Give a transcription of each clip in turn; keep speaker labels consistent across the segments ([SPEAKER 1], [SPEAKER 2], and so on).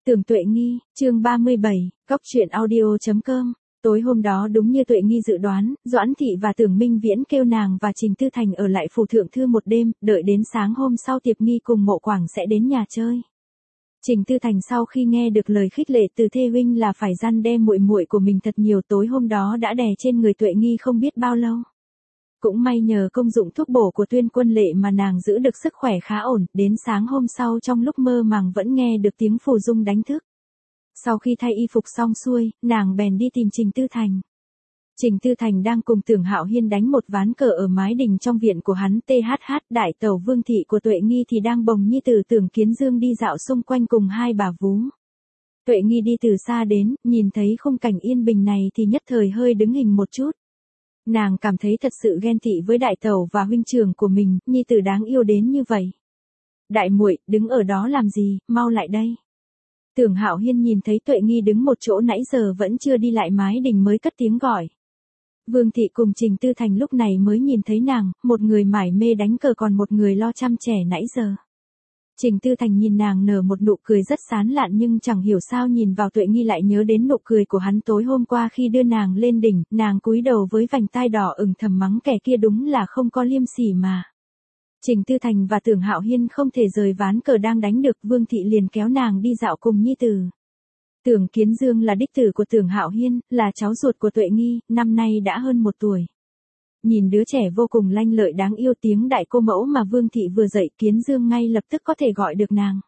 [SPEAKER 1] Tưởng Tuệ Nghi, chương 37, Cóc truyện audio.com. Tối hôm đó đúng như Tuệ Nghi dự đoán, Doãn Thị và Tưởng Minh Viễn kêu nàng và Trình Tư Thành ở lại phủ thượng thư một đêm, đợi đến sáng hôm sau Tiệp Nghi cùng Mộ Quảng sẽ đến nhà chơi. Trình Tư Thành sau khi nghe được lời khích lệ từ thê huynh là phải răn đe muội muội của mình thật nhiều, tối hôm đó đã đè trên người Tuệ Nghi không biết bao lâu. Cũng may nhờ công dụng thuốc bổ của Tuyên Quân Lệ mà nàng giữ được sức khỏe khá ổn, đến sáng hôm sau trong lúc mơ màng vẫn nghe được tiếng phù dung đánh thức. Sau khi thay y phục xong xuôi, nàng bèn đi tìm Trình Tư Thành. Trình Tư Thành đang cùng Tưởng Hạo Hiên đánh một ván cờ ở mái đình trong viện của hắn. Đại tẩu Vương Thị của Tuệ Nghi thì đang bồng nhi tử Tưởng Kiến Dương đi dạo xung quanh cùng hai bà vú. Tuệ Nghi đi từ xa đến, nhìn thấy khung cảnh yên bình này thì nhất thời hơi đứng hình một chút. Nàng cảm thấy thật sự ghen tị với đại tẩu và huynh trưởng của mình, nhi tử đáng yêu đến như vậy. Đại muội, đứng ở đó làm gì, mau lại đây. Tưởng Hạo Hiên nhìn thấy Tuệ Nghi đứng một chỗ nãy giờ vẫn chưa đi lại mái đình mới cất tiếng gọi. Vương Thị cùng Trình Tư Thành lúc này mới nhìn thấy nàng, một người mải mê đánh cờ còn một người lo chăm trẻ nãy giờ. Trình Tư Thành nhìn nàng nở một nụ cười rất sán lạn nhưng chẳng hiểu sao nhìn vào Tuệ Nghi lại nhớ đến nụ cười của hắn tối hôm qua khi đưa nàng lên đỉnh, nàng cúi đầu với vành tai đỏ ửng thầm mắng kẻ kia đúng là không có liêm sỉ mà. Trình Tư Thành và Tưởng Hạo Hiên không thể rời ván cờ đang đánh được, Vương Thị liền kéo nàng đi dạo cùng nhi tử. Tưởng Kiến Dương là đích tử của Tưởng Hạo Hiên, là cháu ruột của Tuệ Nghi, năm nay đã hơn 1 tuổi. Nhìn đứa trẻ vô cùng lanh lợi đáng yêu, tiếng đại cô mẫu mà Vương Thị vừa dạy, Kiến Dương ngay lập tức có thể gọi được nàng.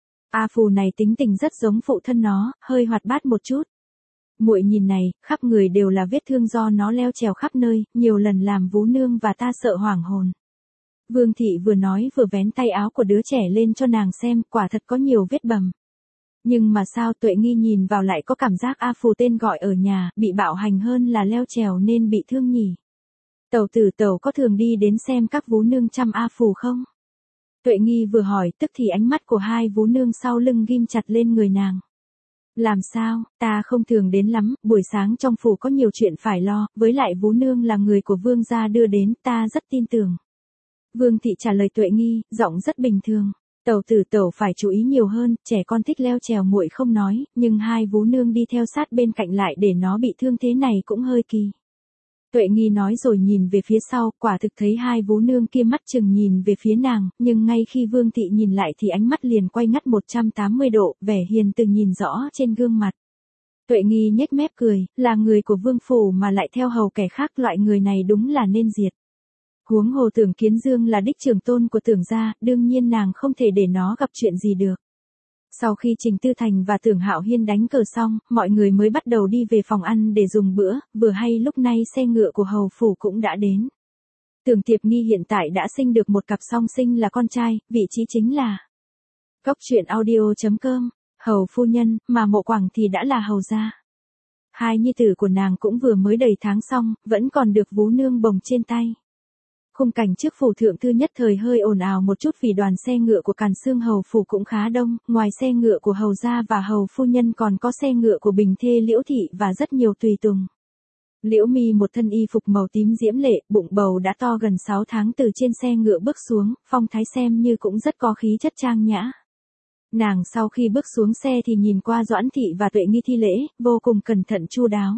[SPEAKER 1] A Phù này tính tình rất giống phụ thân nó, hơi hoạt bát một chút. Muội nhìn này, khắp người đều là vết thương do nó leo trèo khắp nơi, nhiều lần làm vú nương và ta sợ hoảng hồn. Vương Thị vừa nói vừa vén tay áo của đứa trẻ lên cho nàng xem, quả thật có nhiều vết bầm. Nhưng mà sao Tuệ Nghi nhìn vào lại có cảm giác A Phù tên gọi ở nhà, bị bạo hành hơn là leo trèo nên bị thương nhỉ. Tẩu tử tẩu có thường đi đến xem các vú nương chăm A Phù không? Tuệ Nghi vừa hỏi tức thì ánh mắt của hai vú nương sau lưng ghim chặt lên người nàng. Làm sao, ta không thường đến lắm, buổi sáng trong phủ có nhiều chuyện phải lo, với lại vú nương là người của Vương gia đưa đến, ta rất tin tưởng. Vương Thị trả lời Tuệ Nghi, giọng rất bình thường. Tẩu tử tẩu phải chú ý nhiều hơn, trẻ con thích leo trèo muội không nói, nhưng hai vú nương đi theo sát bên cạnh lại để nó bị thương thế này cũng hơi kỳ. Tuệ Nghi nói rồi nhìn về phía sau, quả thực thấy hai vú nương kia mắt chừng nhìn về phía nàng, nhưng ngay khi Vương Thị nhìn lại thì ánh mắt liền quay ngắt 180 độ, vẻ hiền từ nhìn rõ trên gương mặt. Tuệ Nghi nhếch mép cười, là người của Vương phủ mà lại theo hầu kẻ khác, loại người này đúng là nên diệt. Huống hồ Tưởng Kiến Dương là đích trưởng tôn của Tưởng gia, đương nhiên nàng không thể để nó gặp chuyện gì được. Sau khi Trình Tư Thành và Tưởng Hạo Hiên đánh cờ xong, mọi người mới bắt đầu đi về phòng ăn để dùng bữa, vừa hay lúc này xe ngựa của hầu phủ cũng đã đến. Tưởng Tiệp Nghi hiện tại đã sinh được một cặp song sinh là con trai, vị trí chính là Cóc truyện audio.com, hầu phu nhân, mà Mộ Quảng thì đã là hầu gia. Hai nhi tử của nàng cũng vừa mới đầy tháng xong, vẫn còn được vú nương bồng trên tay. Khung cảnh trước phủ thượng thư nhất thời hơi ồn ào một chút vì đoàn xe ngựa của Càn Xương hầu phủ cũng khá đông, ngoài xe ngựa của hầu gia và hầu phu nhân còn có xe ngựa của bình thê Liễu Thị và rất nhiều tùy tùng. Liễu Mi một thân y phục màu tím diễm lệ, bụng bầu đã to gần 6 tháng từ trên xe ngựa bước xuống, phong thái xem như cũng rất có khí chất trang nhã. Nàng sau khi bước xuống xe thì nhìn qua Doãn Thị và Tuệ Nghi thi lễ, vô cùng cẩn thận chu đáo.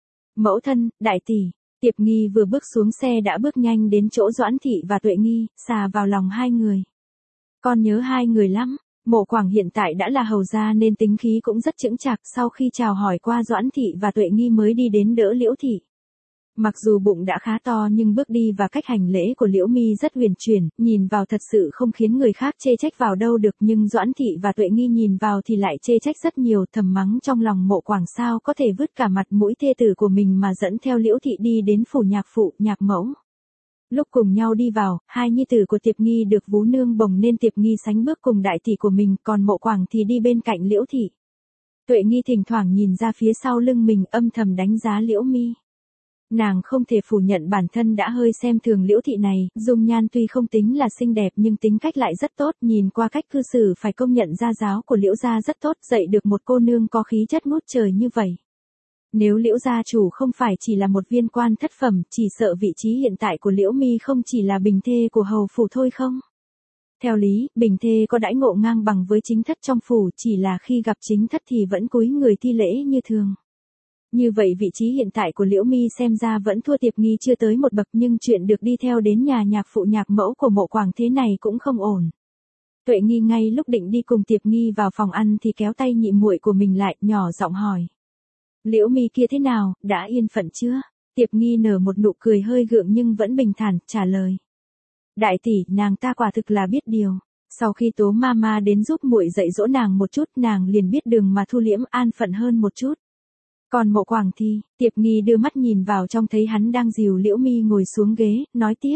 [SPEAKER 1] Mẫu thân, đại tỷ. Tiệp Nghi vừa bước xuống xe đã bước nhanh đến chỗ Doãn Thị và Tuệ Nghi, xà vào lòng hai người. Con nhớ hai người lắm, Mộ Quảng hiện tại đã là hầu gia nên tính khí cũng rất chững chạc, sau khi chào hỏi qua Doãn Thị và Tuệ Nghi mới đi đến đỡ Liễu Thị. Mặc dù bụng đã khá to nhưng bước đi và cách hành lễ của Liễu Mi rất huyền chuyển, nhìn vào thật sự không khiến người khác chê trách vào đâu được, nhưng Doãn Thị và Tuệ Nghi nhìn vào thì lại chê trách rất nhiều, thầm mắng trong lòng Mộ Quảng sao có thể vứt cả mặt mũi thê tử của mình mà dẫn theo Liễu Thị đi đến phủ nhạc phụ, nhạc mẫu. Lúc cùng nhau đi vào, hai nhi tử của Tiệp Nghi được vú nương bồng nên Tiệp Nghi sánh bước cùng đại tỷ của mình, còn Mộ Quảng thì đi bên cạnh Liễu Thị. Tuệ Nghi thỉnh thoảng nhìn ra phía sau lưng mình âm thầm đánh giá Liễu Mi. Nàng không thể phủ nhận bản thân đã hơi xem thường Liễu Thị này, dung nhan tuy không tính là xinh đẹp nhưng tính cách lại rất tốt, nhìn qua cách cư xử phải công nhận gia giáo của Liễu gia rất tốt, dạy được một cô nương có khí chất ngút trời như vậy. Nếu Liễu gia chủ không phải chỉ là một viên quan thất phẩm, chỉ sợ vị trí hiện tại của Liễu Mi không chỉ là bình thê của hầu phủ thôi không? Theo lý, bình thê có đãi ngộ ngang bằng với chính thất trong phủ, chỉ là khi gặp chính thất thì vẫn cúi người thi lễ như thường. Như vậy vị trí hiện tại của Liễu Mi xem ra vẫn thua Tiệp Nghi chưa tới một bậc, nhưng chuyện được đi theo đến nhà nhạc phụ nhạc mẫu của Mộ Quảng thế này cũng không ổn. Tuệ Nghi ngay lúc định đi cùng Tiệp Nghi vào phòng ăn thì kéo tay nhị muội của mình lại, nhỏ giọng hỏi. Liễu Mi kia thế nào, đã yên phận chưa? Tiệp Nghi nở một nụ cười hơi gượng nhưng vẫn bình thản, trả lời. Đại tỷ, nàng ta quả thực là biết điều. Sau khi Tố Mama đến giúp muội dạy dỗ nàng một chút, nàng liền biết đường mà thu liễm, an phận hơn một chút. Còn Mộ Quảng thì, Tiệp Nghi đưa mắt nhìn vào trong thấy hắn đang dìu Liễu Mi ngồi xuống ghế, nói tiếp.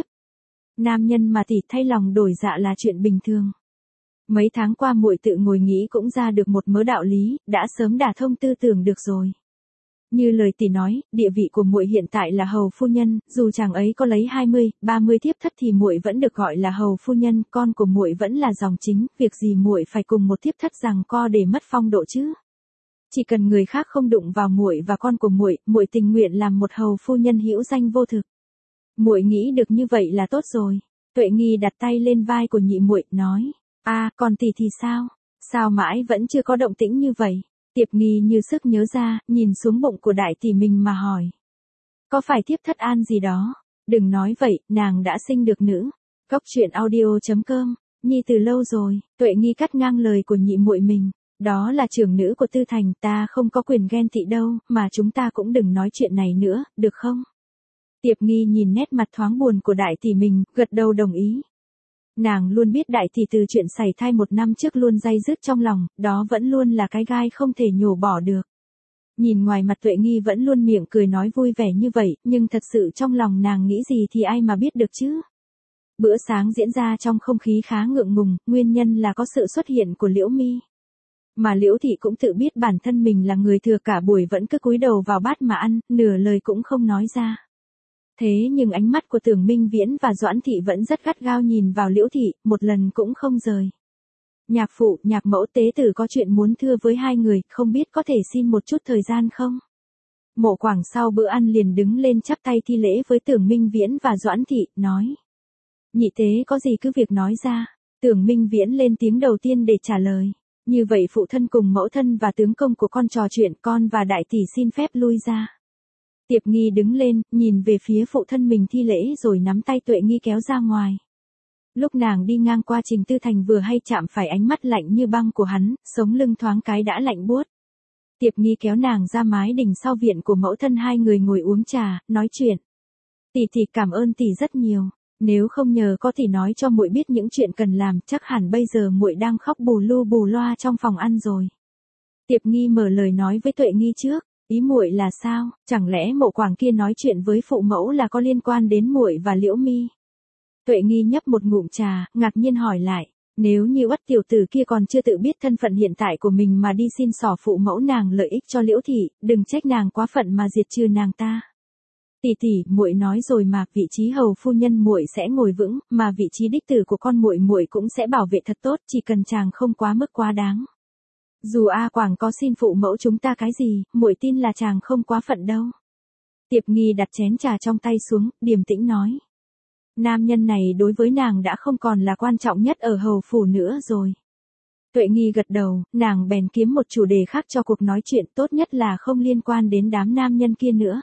[SPEAKER 1] Nam nhân mà tỷ thay lòng đổi dạ là chuyện bình thường. Mấy tháng qua muội tự ngồi nghĩ cũng ra được một mớ đạo lý, đã sớm đả thông tư tưởng được rồi. Như lời tỷ nói, địa vị của muội hiện tại là hầu phu nhân, dù chàng ấy có lấy 20, 30 thiếp thất thì muội vẫn được gọi là hầu phu nhân, con của muội vẫn là dòng chính, việc gì muội phải cùng một thiếp thất giằng co để mất phong độ chứ? Chỉ cần người khác không đụng vào muội và con của muội, muội tình nguyện làm một hầu phu nhân hữu danh vô thực. Muội nghĩ được như vậy là tốt rồi. Tuệ Nghi đặt tay lên vai của nhị muội, nói: còn tỷ thì sao? Sao mãi vẫn chưa có động tĩnh như vậy? Tiệp Nghi như sức nhớ ra, nhìn xuống bụng của đại tỷ mình mà hỏi. Có phải thiếp thất an gì đó? Đừng nói vậy, nàng đã sinh được nữ. Cốc truyện audio.com, Nhi từ lâu rồi. Tuệ Nghi cắt ngang lời của nhị muội mình. Đó là trưởng nữ của Tư Thành, ta không có quyền ghen tị đâu, mà chúng ta cũng đừng nói chuyện này nữa, được không? Tiệp Nghi nhìn nét mặt thoáng buồn của đại tỷ mình, gật đầu đồng ý. Nàng luôn biết đại tỷ từ chuyện sảy thai 1 năm trước luôn day dứt trong lòng, đó vẫn luôn là cái gai không thể nhổ bỏ được. Nhìn ngoài mặt Tuệ Nghi vẫn luôn miệng cười nói vui vẻ như vậy, nhưng thật sự trong lòng nàng nghĩ gì thì ai mà biết được chứ. Bữa sáng diễn ra trong không khí khá ngượng ngùng, nguyên nhân là có sự xuất hiện của Liễu Mi. Mà Liễu Thị cũng tự biết bản thân mình là người thừa, cả buổi vẫn cứ cúi đầu vào bát mà ăn, nửa lời cũng không nói ra. Thế nhưng ánh mắt của Tưởng Minh Viễn và Doãn Thị vẫn rất gắt gao nhìn vào Liễu Thị, một lần cũng không rời. Nhạc phụ, nhạc mẫu, tế tử có chuyện muốn thưa với hai người, không biết có thể xin một chút thời gian không? Mộ Quảng sau bữa ăn liền đứng lên chắp tay thi lễ với Tưởng Minh Viễn và Doãn Thị, nói. Nhị tế có gì cứ việc nói ra. Tưởng Minh Viễn lên tiếng đầu tiên để trả lời. Như vậy phụ thân cùng mẫu thân và tướng công của con trò chuyện, con và đại tỷ xin phép lui ra. Tiệp Nghi đứng lên, nhìn về phía phụ thân mình thi lễ rồi nắm tay Tuệ Nghi kéo ra ngoài. Lúc nàng đi ngang qua Trình Tư Thành vừa hay chạm phải ánh mắt lạnh như băng của hắn, sống lưng thoáng cái đã lạnh buốt. Tiệp Nghi kéo nàng ra mái đình sau viện của mẫu thân, hai người ngồi uống trà, nói chuyện. Tỷ cảm ơn tỷ rất nhiều. Nếu không nhờ có tỷ nói cho muội biết những chuyện cần làm, chắc hẳn bây giờ muội đang khóc bù lu bù loa trong phòng ăn rồi. Tiệp Nghi mở lời nói với Tuệ Nghi trước. Ý muội là sao? Chẳng lẽ Mộ Quảng kia nói chuyện với phụ mẫu là có liên quan đến muội và Liễu Mi? Tuệ Nghi nhấp một ngụm trà, ngạc nhiên hỏi lại. Nếu như Uất tiểu tử kia còn chưa tự biết thân phận hiện tại của mình mà đi xin xỏ phụ mẫu nàng lợi ích cho Liễu Thị, đừng trách nàng quá phận mà diệt trừ nàng ta. Tỷ, muội nói rồi mà, vị trí hầu phu nhân muội sẽ ngồi vững, mà vị trí đích tử của con muội cũng sẽ bảo vệ thật tốt, chỉ cần chàng không quá mức quá đáng. Dù A Quảng có xin phụ mẫu chúng ta cái gì, muội tin là chàng không quá phận đâu. Tiệp Nghi đặt chén trà trong tay xuống, điềm tĩnh nói. Nam nhân này đối với nàng đã không còn là quan trọng nhất ở hầu phủ nữa rồi. Tuệ Nghi gật đầu, nàng bèn kiếm một chủ đề khác cho cuộc nói chuyện, tốt nhất là không liên quan đến đám nam nhân kia nữa.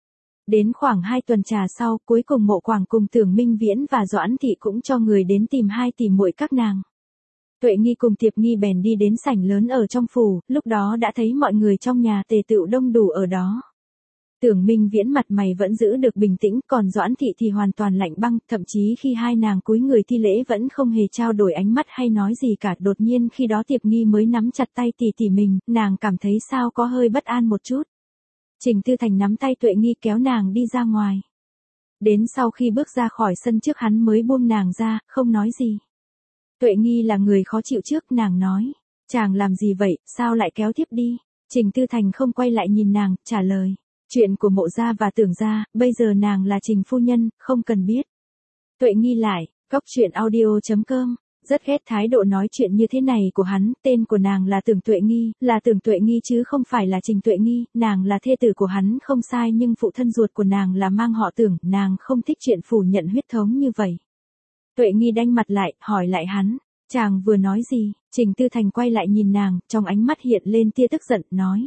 [SPEAKER 1] Đến khoảng 2 tuần trà sau, cuối cùng Mộ Quảng cùng Tưởng Minh Viễn và Doãn Thị cũng cho người đến tìm hai tỷ muội các nàng. Tuệ Nghi cùng Tiệp Nghi bèn đi đến sảnh lớn ở trong phủ, lúc đó đã thấy mọi người trong nhà tề tựu đông đủ ở đó. Tưởng Minh Viễn mặt mày vẫn giữ được bình tĩnh, còn Doãn Thị thì hoàn toàn lạnh băng, thậm chí khi hai nàng cúi người thi lễ vẫn không hề trao đổi ánh mắt hay nói gì cả. Đột nhiên khi đó Tiệp Nghi mới nắm chặt tay tỷ mình, nàng cảm thấy sao có hơi bất an một chút. Trình Tư Thành nắm tay Tuệ Nghi kéo nàng đi ra ngoài. Đến sau khi bước ra khỏi sân trước hắn mới buông nàng ra, không nói gì. Tuệ Nghi là người khó chịu trước, nàng nói. Chàng làm gì vậy, sao lại kéo tiếp đi? Trình Tư Thành không quay lại nhìn nàng, trả lời. Chuyện của Mộ gia và Tưởng gia, bây giờ nàng là Trình phu nhân, không cần biết. Tuệ Nghi lại, cốc truyện audio.com. Rất ghét thái độ nói chuyện như thế này của hắn, tên của nàng là Tưởng Tuệ Nghi chứ không phải là Trình Tuệ Nghi, nàng là thê tử của hắn không sai, nhưng phụ thân ruột của nàng là mang họ Tưởng, nàng không thích chuyện phủ nhận huyết thống như vậy. Tuệ Nghi đanh mặt lại, hỏi lại hắn, chàng vừa nói gì? Trình Tư Thành quay lại nhìn nàng, trong ánh mắt hiện lên tia tức giận, nói.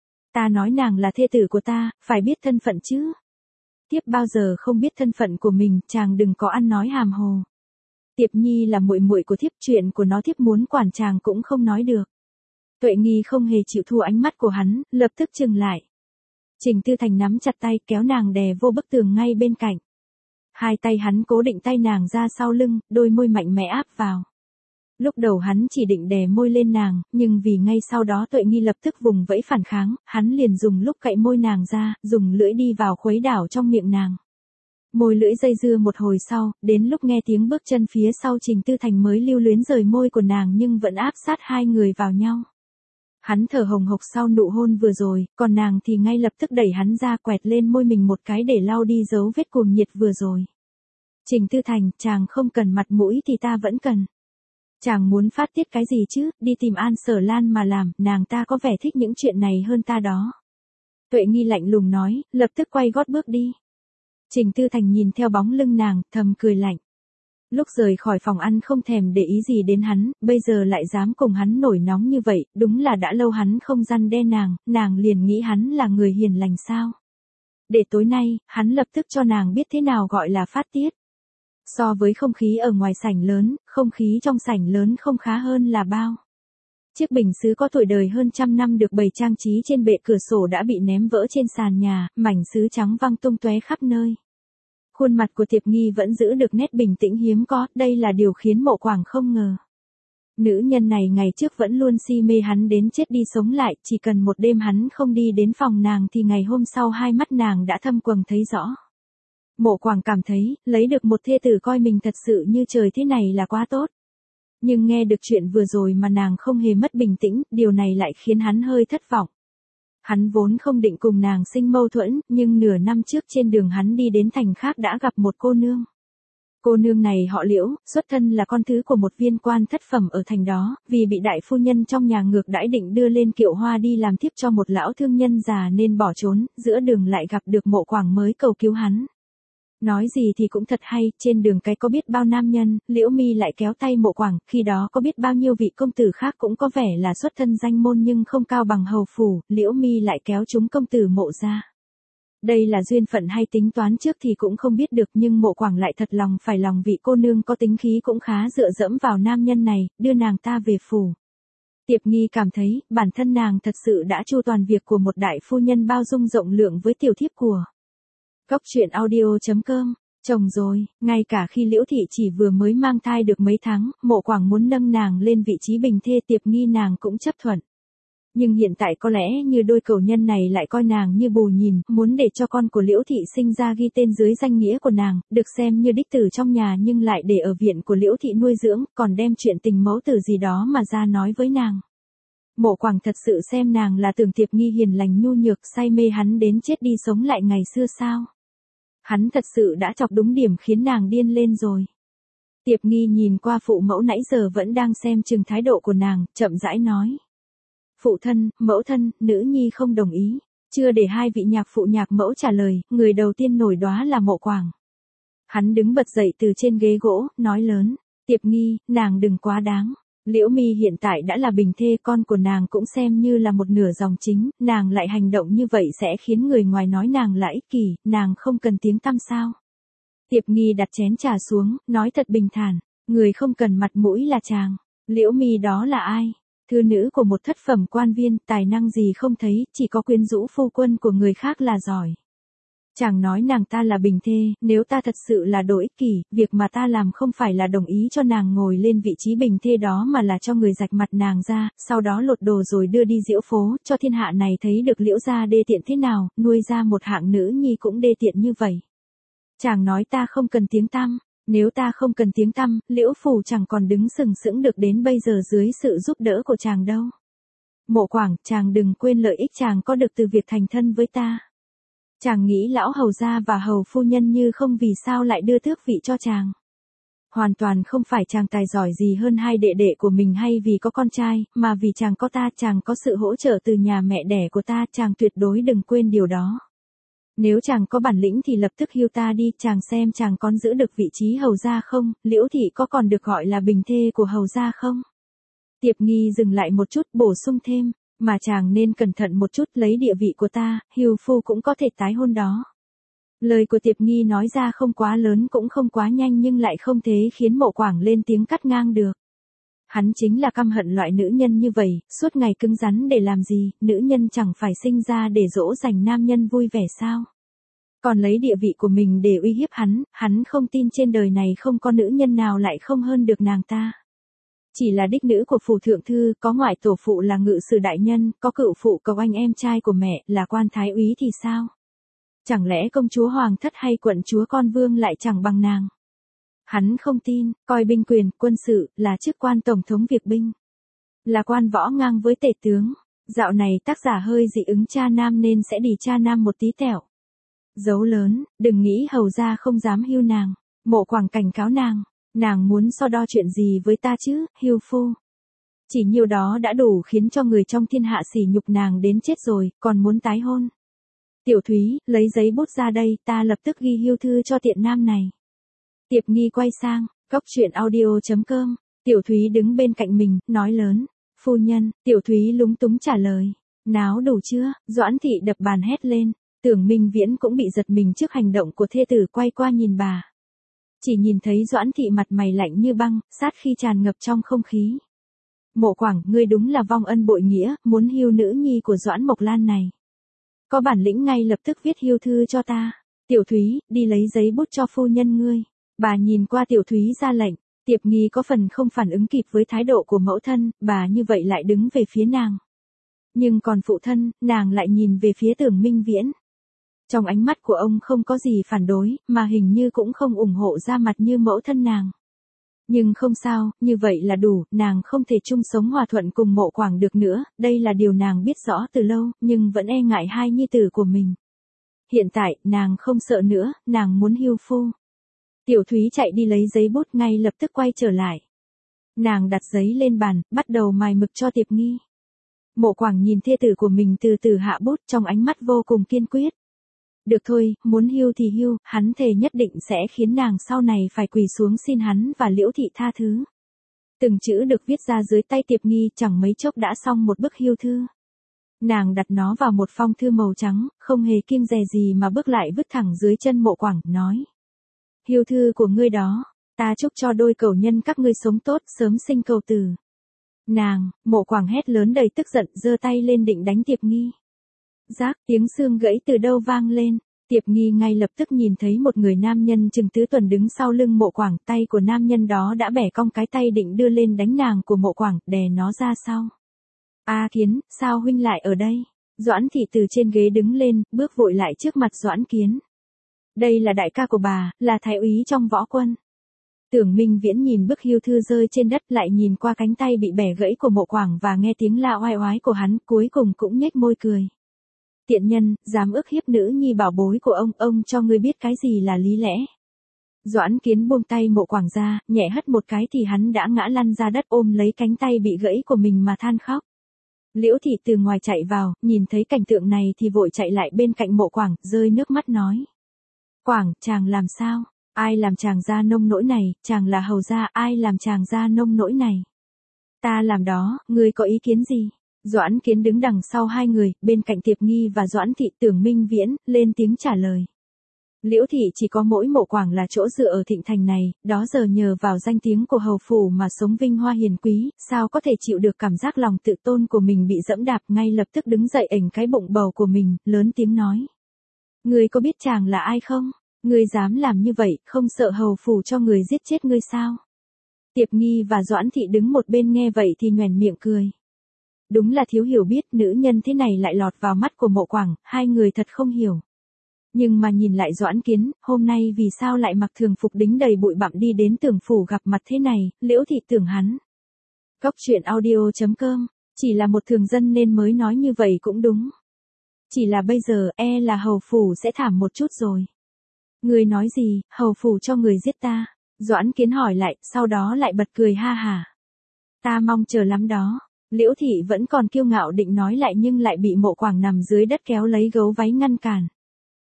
[SPEAKER 1] Ta nói nàng là thê tử của ta, phải biết thân phận chứ. Thiếp bao giờ không biết thân phận của mình, chàng đừng có ăn nói hàm hồ. Tiệp Nhi là muội muội của thiếp, chuyện của nó thiếp muốn quản chàng cũng không nói được. Tuệ Nghi không hề chịu thua ánh mắt của hắn, lập tức chừng lại. Trình Tư Thành nắm chặt tay, kéo nàng đè vô bức tường ngay bên cạnh. Hai tay hắn cố định tay nàng ra sau lưng, đôi môi mạnh mẽ áp vào. Lúc đầu hắn chỉ định đè môi lên nàng, nhưng vì ngay sau đó Tuệ Nghi lập tức vùng vẫy phản kháng, hắn liền dùng lúc cạy môi nàng ra, dùng lưỡi đi vào khuấy đảo trong miệng nàng. Môi lưỡi dây dưa một hồi sau, đến lúc nghe tiếng bước chân phía sau Trình Tư Thành mới lưu luyến rời môi của nàng nhưng vẫn áp sát hai người vào nhau. Hắn thở hồng hộc sau nụ hôn vừa rồi, còn nàng thì ngay lập tức đẩy hắn ra, quẹt lên môi mình một cái để lau đi dấu vết cuồng nhiệt vừa rồi. Trình Tư Thành, chàng không cần mặt mũi thì ta vẫn cần. Chàng muốn phát tiết cái gì chứ, đi tìm An Sở Lan mà làm, nàng ta có vẻ thích những chuyện này hơn ta đó. Tuệ Nghi lạnh lùng nói, lập tức quay gót bước đi. Trình Tư Thành nhìn theo bóng lưng nàng, thầm cười lạnh. Lúc rời khỏi phòng ăn không thèm để ý gì đến hắn, bây giờ lại dám cùng hắn nổi nóng như vậy, đúng là đã lâu hắn không răn đe nàng liền nghĩ hắn là người hiền lành sao. Để tối nay, hắn lập tức cho nàng biết thế nào gọi là phát tiết. So với không khí ở ngoài sảnh lớn, không khí trong sảnh lớn không khá hơn là bao. Chiếc bình sứ có tuổi đời hơn 100 năm được bày trang trí trên bệ cửa sổ đã bị ném vỡ trên sàn nhà, mảnh sứ trắng văng tung tóe khắp nơi. Khuôn mặt của Tiệp Nghi vẫn giữ được nét bình tĩnh hiếm có, đây là điều khiến Mộ Quảng không ngờ. Nữ nhân này ngày trước vẫn luôn si mê hắn đến chết đi sống lại, chỉ cần một đêm hắn không đi đến phòng nàng thì ngày hôm sau hai mắt nàng đã thâm quầng thấy rõ. Mộ Quảng cảm thấy, lấy được một thê tử coi mình thật sự như trời thế này là quá tốt. Nhưng nghe được chuyện vừa rồi mà nàng không hề mất bình tĩnh, điều này lại khiến hắn hơi thất vọng. Hắn vốn không định cùng nàng sinh mâu thuẫn, nhưng nửa năm trước trên đường hắn đi đến thành khác đã gặp một cô nương. Cô nương này họ Liễu, xuất thân là con thứ của một viên quan thất phẩm ở thành đó, vì bị đại phu nhân trong nhà ngược đãi định đưa lên kiệu hoa đi làm thiếp cho một lão thương nhân già nên bỏ trốn, giữa đường lại gặp được Mộ Quảng mới cầu cứu hắn. Nói gì thì cũng thật hay, trên đường cái có biết bao nam nhân, Liễu Mi lại kéo tay Mộ Quảng, khi đó có biết bao nhiêu vị công tử khác cũng có vẻ là xuất thân danh môn nhưng không cao bằng hầu phủ, Liễu Mi lại kéo chúng công tử Mộ ra. Đây là duyên phận hay tính toán trước thì cũng không biết được, nhưng Mộ Quảng lại thật lòng phải lòng vị cô nương có tính khí cũng khá dựa dẫm vào nam nhân này, đưa nàng ta về phủ. Tiệp Nghi cảm thấy, bản thân nàng thật sự đã chu toàn việc của một đại phu nhân bao dung rộng lượng với tiểu thiếp của. Góc truyện audio.com, chồng rồi, ngay cả khi Liễu Thị chỉ vừa mới mang thai được mấy tháng, Mộ Quảng muốn nâng nàng lên vị trí bình thê, Tiệp Nghi nàng cũng chấp thuận. Nhưng hiện tại có lẽ như đôi cẩu nhân này lại coi nàng như bù nhìn, muốn để cho con của Liễu Thị sinh ra ghi tên dưới danh nghĩa của nàng, được xem như đích tử trong nhà nhưng lại để ở viện của Liễu Thị nuôi dưỡng, còn đem chuyện tình mẫu tử gì đó mà ra nói với nàng. Mộ Quảng thật sự xem nàng là tưởng Tiệp Nghi hiền lành nhu nhược, say mê hắn đến chết đi sống lại ngày xưa sao? Hắn thật sự đã chọc đúng điểm khiến nàng điên lên rồi. Tiệp Nghi nhìn qua phụ mẫu nãy giờ vẫn đang xem chừng thái độ của nàng, chậm rãi nói. Phụ thân, mẫu thân, nữ nhi không đồng ý. Chưa để hai vị nhạc phụ nhạc mẫu trả lời, người đầu tiên nổi đoá là Mộ Quảng. Hắn đứng bật dậy từ trên ghế gỗ, nói lớn. Tiệp Nghi, nàng đừng quá đáng. Liễu Mi hiện tại đã là bình thê, con của nàng cũng xem như là một nửa dòng chính, nàng lại hành động như vậy sẽ khiến người ngoài nói nàng là ích kỷ, nàng không cần tiếng tăm sao. Tiệp Nghi đặt chén trà xuống, nói thật bình thản, người không cần mặt mũi là chàng. Liễu Mi đó là ai? Thư nữ của một thất phẩm quan viên, tài năng gì không thấy, chỉ có quyến rũ phu quân của người khác là giỏi. Chàng nói nàng ta là bình thê, nếu ta thật sự là đồ ích kỷ, việc mà ta làm không phải là đồng ý cho nàng ngồi lên vị trí bình thê đó mà là cho người rạch mặt nàng ra, sau đó lột đồ rồi đưa đi diễu phố, cho thiên hạ này thấy được Liễu gia đê tiện thế nào, nuôi ra một hạng nữ nhi cũng đê tiện như vậy. Chàng nói ta không cần tiếng tăm, nếu ta không cần tiếng tăm, Liễu phủ chẳng còn đứng sừng sững được đến bây giờ dưới sự giúp đỡ của chàng đâu. Mộ Quảng, chàng đừng quên lợi ích chàng có được từ việc thành thân với ta. Chàng nghĩ lão hầu gia và hầu phu nhân như không vì sao lại đưa tước vị cho chàng. Hoàn toàn không phải chàng tài giỏi gì hơn hai đệ đệ của mình hay vì có con trai, mà vì chàng có ta, chàng có sự hỗ trợ từ nhà mẹ đẻ của ta, chàng tuyệt đối đừng quên điều đó. Nếu chàng có bản lĩnh thì lập tức hưu ta đi, chàng xem chàng còn giữ được vị trí hầu gia không, Liễu thị có còn được gọi là bình thê của hầu gia không? Tiệp Nghi dừng lại một chút bổ sung thêm, mà chàng nên cẩn thận một chút, lấy địa vị của ta, hưu phu cũng có thể tái hôn đó. Lời của Tiệp Nghi nói ra không quá lớn cũng không quá nhanh nhưng lại không thế khiến Mộ Quảng lên tiếng cắt ngang được. Hắn chính là căm hận loại nữ nhân như vậy, suốt ngày cứng rắn để làm gì, nữ nhân chẳng phải sinh ra để dỗ dành nam nhân vui vẻ sao? Còn lấy địa vị của mình để uy hiếp hắn không tin trên đời này không có nữ nhân nào lại không hơn được nàng ta. Chỉ là đích nữ của phủ thượng thư, có ngoại tổ phụ là ngự sử đại nhân, có cựu phụ cầu anh em trai của mẹ là quan thái úy thì sao? Chẳng lẽ công chúa hoàng thất hay quận chúa con vương lại chẳng bằng nàng? Hắn không tin, coi binh quyền, quân sự, là chức quan tổng thống việc binh. Là quan võ ngang với tể tướng. Dạo này tác giả hơi dị ứng cha nam nên sẽ đì cha nam một tí tẹo. Dấu lớn, đừng nghĩ hầu gia không dám hưu nàng. Mộ Quảng cảnh cáo nàng muốn so đo chuyện gì với ta chứ, hưu phu. Chỉ nhiều đó đã đủ khiến cho người trong thiên hạ sỉ nhục nàng đến chết rồi, còn muốn tái hôn. Tiểu Thúy, lấy giấy bút ra đây, ta lập tức ghi hưu thư cho tiện nam này. Tiệp Nghi quay sang, cóc truyện audio.com, Tiểu Thúy đứng bên cạnh mình, nói lớn, phu nhân, Tiểu Thúy lúng túng trả lời, náo đủ chưa, Doãn Thị đập bàn hét lên, Tưởng Minh Viễn cũng bị giật mình trước hành động của thê tử quay qua nhìn bà. Chỉ nhìn thấy Doãn Thị mặt mày lạnh như băng, sát khi tràn ngập trong không khí. Mộ Quảng, ngươi đúng là vong ân bội nghĩa, muốn hưu nữ nhi của Doãn Mộc Lan này. Có bản lĩnh ngay lập tức viết hưu thư cho ta. Tiểu Thúy, đi lấy giấy bút cho phu nhân ngươi. Bà nhìn qua Tiểu Thúy ra lệnh, Tiệp Nghi có phần không phản ứng kịp với thái độ của mẫu thân, bà như vậy lại đứng về phía nàng. Nhưng còn phụ thân, nàng lại nhìn về phía Tưởng Minh Viễn. Trong ánh mắt của ông không có gì phản đối, mà hình như cũng không ủng hộ ra mặt như mẫu thân nàng. Nhưng không sao, như vậy là đủ, nàng không thể chung sống hòa thuận cùng Mộ Quảng được nữa, đây là điều nàng biết rõ từ lâu, nhưng vẫn e ngại hai nhi tử của mình. Hiện tại, nàng không sợ nữa, nàng muốn hưu phu. Tiểu Thúy chạy đi lấy giấy bút ngay lập tức quay trở lại. Nàng đặt giấy lên bàn, bắt đầu mài mực cho Tiệp Nghi. Mộ Quảng nhìn thê tử của mình từ từ hạ bút trong ánh mắt vô cùng kiên quyết. Được thôi, muốn hưu thì hưu, hắn thề nhất định sẽ khiến nàng sau này phải quỳ xuống xin hắn và Liễu Thị tha thứ. Từng chữ được viết ra dưới tay Tiệp Nghi chẳng mấy chốc đã xong một bức hưu thư. Nàng đặt nó vào một phong thư màu trắng, không hề kiêng dè gì mà bước lại vứt thẳng dưới chân Mộ Quảng, nói. Hưu thư của ngươi đó, ta chúc cho đôi cẩu nhân các ngươi sống tốt, sớm sinh cẩu tử. Nàng, Mộ Quảng hét lớn đầy tức giận, giơ tay lên định đánh Tiệp Nghi. Rác, tiếng xương gãy từ đâu vang lên, Tiệp Nghi ngay lập tức nhìn thấy một người nam nhân chừng tứ tuần đứng sau lưng Mộ Quảng, tay của nam nhân đó đã bẻ cong cái tay định đưa lên đánh nàng của Mộ Quảng, đè nó ra sau. A Kiến, sao huynh lại ở đây? Doãn Thị từ trên ghế đứng lên, bước vội lại trước mặt Doãn Kiến. Đây là đại ca của bà, là thái úy trong võ quân. Tưởng Minh Viễn nhìn bức hưu thư rơi trên đất, lại nhìn qua cánh tay bị bẻ gãy của Mộ Quảng và nghe tiếng la oai oái của hắn, cuối cùng cũng nhếch môi cười. Tiện nhân, dám ức hiếp nữ nhi bảo bối của ông cho ngươi biết cái gì là lý lẽ. Doãn Kiến buông tay Mộ Quảng ra, nhẹ hất một cái thì hắn đã ngã lăn ra đất ôm lấy cánh tay bị gãy của mình mà than khóc. Liễu Thị từ ngoài chạy vào, nhìn thấy cảnh tượng này thì vội chạy lại bên cạnh Mộ Quảng, rơi nước mắt nói. Quảng, chàng làm sao? Ai làm chàng ra nông nỗi này, chàng là hầu gia, ai làm chàng ra nông nỗi này? Ta làm đó, ngươi có ý kiến gì? Doãn Kiến đứng đằng sau hai người, bên cạnh Tiệp Nghi và Doãn Thị, Tưởng Minh Viễn, lên tiếng trả lời. Liễu Thị chỉ có mỗi Mộ Quảng là chỗ dựa ở thịnh thành này, đó giờ nhờ vào danh tiếng của hầu phủ mà sống vinh hoa hiền quý, sao có thể chịu được cảm giác lòng tự tôn của mình bị dẫm đạp, ngay lập tức đứng dậy ểnh cái bụng bầu của mình, lớn tiếng nói. Ngươi có biết chàng là ai không? Ngươi dám làm như vậy, không sợ hầu phủ cho người giết chết ngươi sao? Tiệp Nghi và Doãn Thị đứng một bên nghe vậy thì nhoẻn miệng cười. Đúng là thiếu hiểu biết, nữ nhân thế này lại lọt vào mắt của Mộ Quảng, hai người thật không hiểu. Nhưng mà nhìn lại Doãn Kiến, hôm nay vì sao lại mặc thường phục đính đầy bụi bặm đi đến Tưởng phủ gặp mặt thế này, Liễu Thị tưởng hắn. Cóc truyện audio.com, chỉ là một thường dân nên mới nói như vậy cũng đúng. Chỉ là bây giờ e là hầu phủ sẽ thảm một chút rồi. Người nói gì, hầu phủ cho người giết ta? Doãn Kiến hỏi lại, sau đó lại bật cười ha hả. Ta mong chờ lắm đó. Liễu Thị vẫn còn kiêu ngạo định nói lại nhưng lại bị Mộ Quảng nằm dưới đất kéo lấy gấu váy ngăn cản.